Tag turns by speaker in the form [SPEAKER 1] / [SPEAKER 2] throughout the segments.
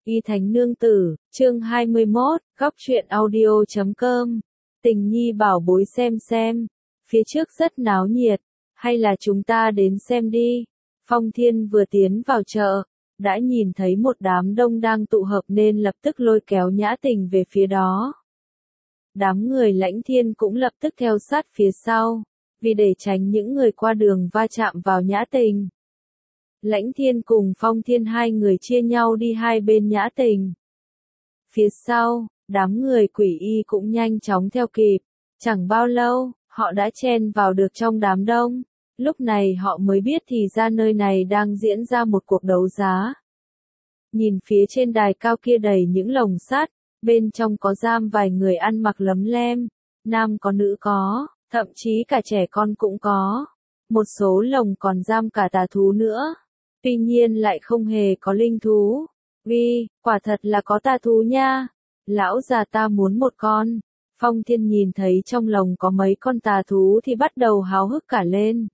[SPEAKER 1] Y Thánh Nương Tử, chương 21, góc truyện audio.com. Tình nhi bảo bối xem, phía trước rất náo nhiệt, hay là chúng ta đến xem đi. Phong Thiên vừa tiến vào chợ, đã nhìn thấy một đám đông đang tụ hợp nên lập tức lôi kéo Nhã Tình về phía đó. Đám người Lãnh Thiên cũng lập tức theo sát phía sau, vì để tránh những người qua đường va chạm vào Nhã Tình. Lãnh Thiên cùng Phong Thiên hai người chia nhau đi hai bên Nhã Tình. Phía sau, đám người Quỷ Y cũng nhanh chóng theo kịp, chẳng bao lâu, họ đã chen vào được trong đám đông. Lúc này họ mới biết thì ra nơi này đang diễn ra một cuộc đấu giá. Nhìn phía trên đài cao kia đầy những lồng sắt, bên trong có giam vài người ăn mặc lấm lem, nam có nữ có, thậm chí cả trẻ con cũng có. Một số lồng còn giam cả tà thú nữa. Tuy nhiên lại không hề có linh thú. Quả thật là có tà thú nha. Lão già ta muốn một con. Phong Thiên nhìn thấy trong lồng có mấy con tà thú thì bắt đầu háo hức cả lên.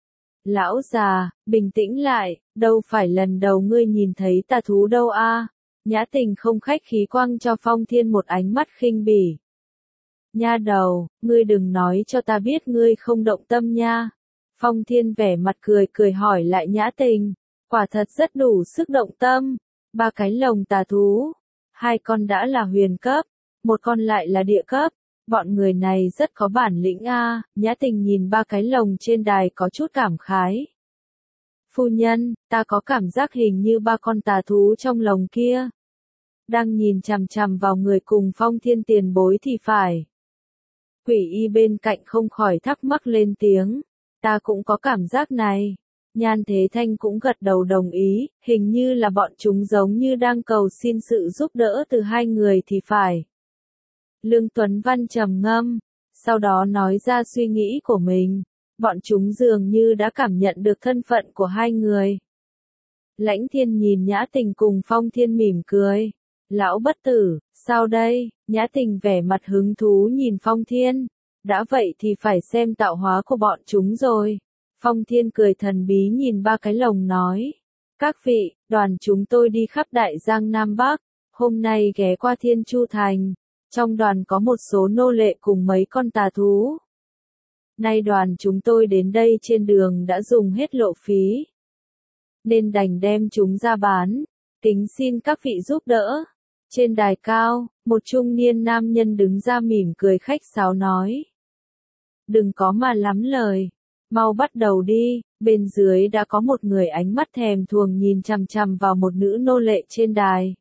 [SPEAKER 1] Lão già, bình tĩnh lại, đâu phải lần đầu ngươi nhìn thấy tà thú đâu a. Nhã Tình không khách khí quăng cho Phong Thiên một ánh mắt khinh bỉ. Nha đầu, ngươi đừng nói cho ta biết ngươi không động tâm nha. Phong Thiên vẻ mặt cười hỏi lại Nhã Tình. Quả thật rất đủ sức động tâm. 3 cái lồng tà thú. 2 con đã là huyền cấp. 1 con lại là địa cấp. Bọn người này rất có bản lĩnh a. Nhã Tình nhìn 3 cái lồng trên đài có chút cảm khái. Phu nhân, ta có cảm giác hình như 3 con tà thú trong lồng kia đang nhìn chằm chằm vào người cùng Phong Thiên tiền bối thì phải. Quỷ Y bên cạnh không khỏi thắc mắc lên tiếng. Ta cũng có cảm giác này. Nhan Thế Thanh cũng gật đầu đồng ý, hình như là bọn chúng giống như đang cầu xin sự giúp đỡ từ hai người thì phải. Lương Tuấn Văn trầm ngâm, sau đó nói ra suy nghĩ của mình. Bọn chúng dường như đã cảm nhận được thân phận của hai người. Lãnh Thiên nhìn Nhã Tình cùng Phong Thiên mỉm cười. Lão bất tử, sao đây? Nhã Tình vẻ mặt hứng thú nhìn Phong Thiên. Đã vậy thì phải xem tạo hóa của bọn chúng rồi. Phong Thiên cười thần bí nhìn 3 cái lồng nói. Các vị, đoàn chúng tôi đi khắp Đại Giang Nam Bắc, hôm nay ghé qua Thiên Chu Thành. Trong đoàn có một số nô lệ cùng mấy con tà thú. Nay đoàn chúng tôi đến đây trên đường đã dùng hết lộ phí, nên đành đem chúng ra bán, kính xin các vị giúp đỡ. Trên đài cao, một trung niên nam nhân đứng ra mỉm cười khách sáo nói. Đừng có mà lắm lời. Mau bắt đầu đi. Bên dưới đã có một người ánh mắt thèm thuồng nhìn chằm chằm vào một nữ nô lệ trên đài.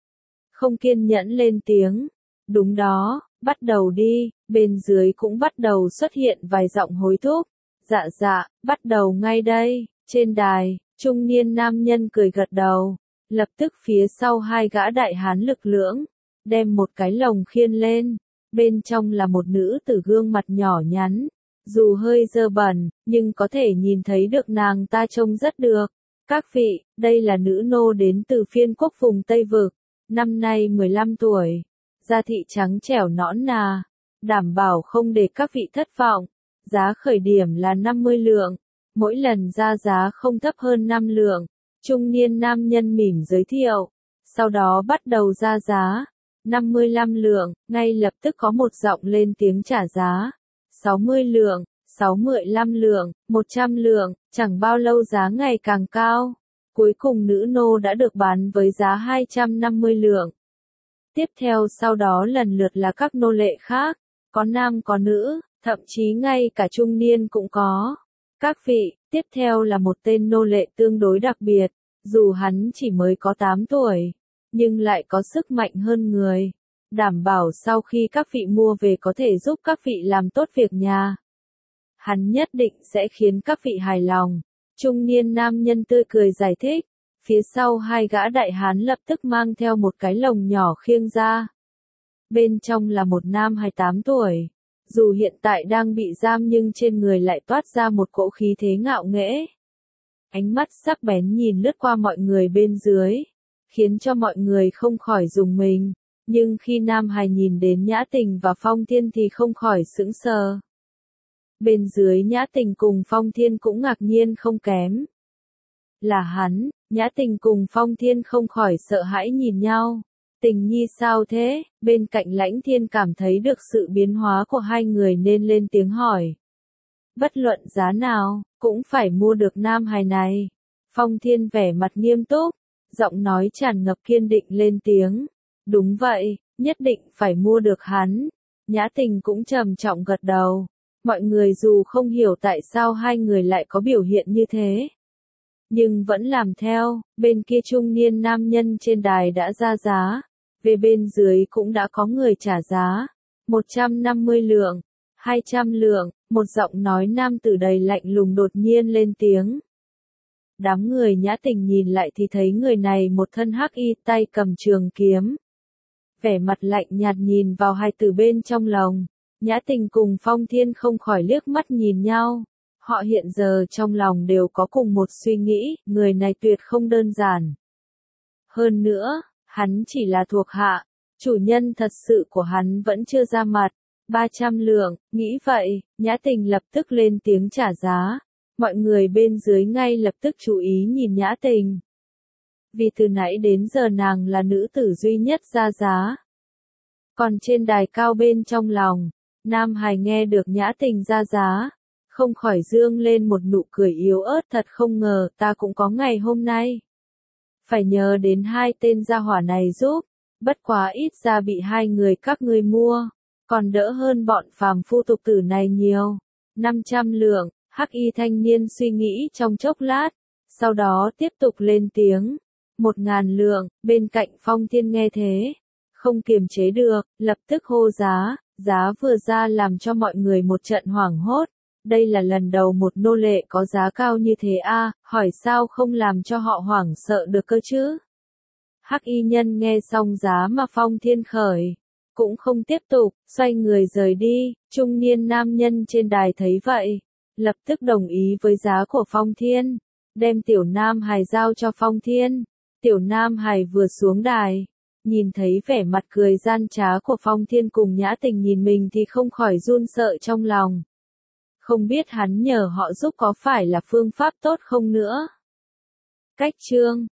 [SPEAKER 1] Không kiên nhẫn lên tiếng. Đúng đó, bắt đầu đi. Bên dưới cũng bắt đầu xuất hiện vài giọng hối thúc. Dạ, bắt đầu ngay đây. Trên đài, trung niên nam nhân cười gật đầu. Lập tức phía sau 2 gã đại hán lực lưỡng, đem một cái lồng khiên lên. Bên trong là một nữ tử gương mặt nhỏ nhắn. Dù hơi dơ bẩn, nhưng có thể nhìn thấy được nàng ta trông rất được. Các vị, đây là nữ nô đến từ phiên quốc vùng Tây Vực. Năm nay 15 tuổi. Da thị trắng trẻo nõn nà. Đảm bảo không để các vị thất vọng. Giá khởi điểm là 50 lượng. Mỗi lần ra giá không thấp hơn 5 lượng. Trung niên nam nhân mỉm giới thiệu. Sau đó bắt đầu ra giá. 55 lượng, ngay lập tức có một giọng lên tiếng trả giá. 60 lượng, 65 lượng, 100 lượng, chẳng bao lâu giá ngày càng cao. Cuối cùng nữ nô đã được bán với giá 250 lượng. Tiếp theo sau đó lần lượt là các nô lệ khác, có nam có nữ, thậm chí ngay cả trung niên cũng có. Các vị, tiếp theo là một tên nô lệ tương đối đặc biệt, dù hắn chỉ mới có 8 tuổi, nhưng lại có sức mạnh hơn người. Đảm bảo sau khi các vị mua về có thể giúp các vị làm tốt việc nhà. Hắn nhất định sẽ khiến các vị hài lòng. Trung niên nam nhân tươi cười giải thích. Phía sau 2 gã đại hán lập tức mang theo một cái lồng nhỏ khiêng ra. Bên trong là một nam 28 tuổi. Dù hiện tại đang bị giam nhưng trên người lại toát ra một cỗ khí thế ngạo nghễ. Ánh mắt sắc bén nhìn lướt qua mọi người bên dưới, khiến cho mọi người không khỏi rùng mình. Nhưng khi Nam Hải nhìn đến Nhã Tình và Phong Thiên thì không khỏi sững sờ. Bên dưới Nhã Tình cùng Phong Thiên cũng ngạc nhiên không kém. Là hắn, Nhã Tình cùng Phong Thiên không khỏi sợ hãi nhìn nhau. Tình nhi sao thế? Bên cạnh Lãnh Thiên cảm thấy được sự biến hóa của hai người nên lên tiếng hỏi. Bất luận giá nào, cũng phải mua được nam hài này. Phong Thiên vẻ mặt nghiêm túc, giọng nói tràn ngập kiên định lên tiếng. Đúng vậy, nhất định phải mua được hắn. Nhã Tình cũng trầm trọng gật đầu. Mọi người dù không hiểu tại sao hai người lại có biểu hiện như thế, nhưng vẫn làm theo. Bên kia trung niên nam nhân trên đài đã ra giá, về bên dưới cũng đã có người trả giá. 150 lượng, 200 lượng, một giọng nói nam tử đầy lạnh lùng đột nhiên lên tiếng. Đám người Nhã Tình nhìn lại thì thấy người này một thân hắc y, tay cầm trường kiếm. Vẻ mặt lạnh nhạt nhìn vào hai từ bên trong lòng. Nhã Tình cùng Phong Thiên không khỏi liếc mắt nhìn nhau. Họ hiện giờ trong lòng đều có cùng một suy nghĩ, người này tuyệt không đơn giản. Hơn nữa, hắn chỉ là thuộc hạ, chủ nhân thật sự của hắn vẫn chưa ra mặt. 300 lượng, nghĩ vậy, Nhã Tình lập tức lên tiếng trả giá. Mọi người bên dưới ngay lập tức chú ý nhìn Nhã Tình. Vì từ nãy đến giờ nàng là nữ tử duy nhất ra giá. Còn trên đài cao bên trong lòng, Nam Hải nghe được Nhã Tình ra giá, không khỏi dương lên một nụ cười yếu ớt, thật không ngờ ta cũng có ngày hôm nay. Phải nhờ đến hai tên gia hỏa này giúp, bất quá ít ra bị hai người các ngươi mua, còn đỡ hơn bọn phàm phu tục tử này nhiều. 500 lượng, hắc y thanh niên suy nghĩ trong chốc lát, sau đó tiếp tục lên tiếng. 1000 lượng, bên cạnh Phong Thiên nghe thế, không kiềm chế được, lập tức hô giá. Giá vừa ra làm cho mọi người một trận hoảng hốt. Đây là lần đầu một nô lệ có giá cao như thế a, hỏi sao không làm cho họ hoảng sợ được cơ chứ? Hắc y nhân nghe xong giá mà Phong Thiên khởi, cũng không tiếp tục, xoay người rời đi. Trung niên nam nhân trên đài thấy vậy, lập tức đồng ý với giá của Phong Thiên, đem Tiểu Nam Hài giao cho Phong Thiên. Tiểu Nam Hài vừa xuống đài, nhìn thấy vẻ mặt cười gian trá của Phong Thiên cùng Nhã Tình nhìn mình thì không khỏi run sợ trong lòng. Không biết hắn nhờ họ giúp có phải là phương pháp tốt không nữa. Cách chương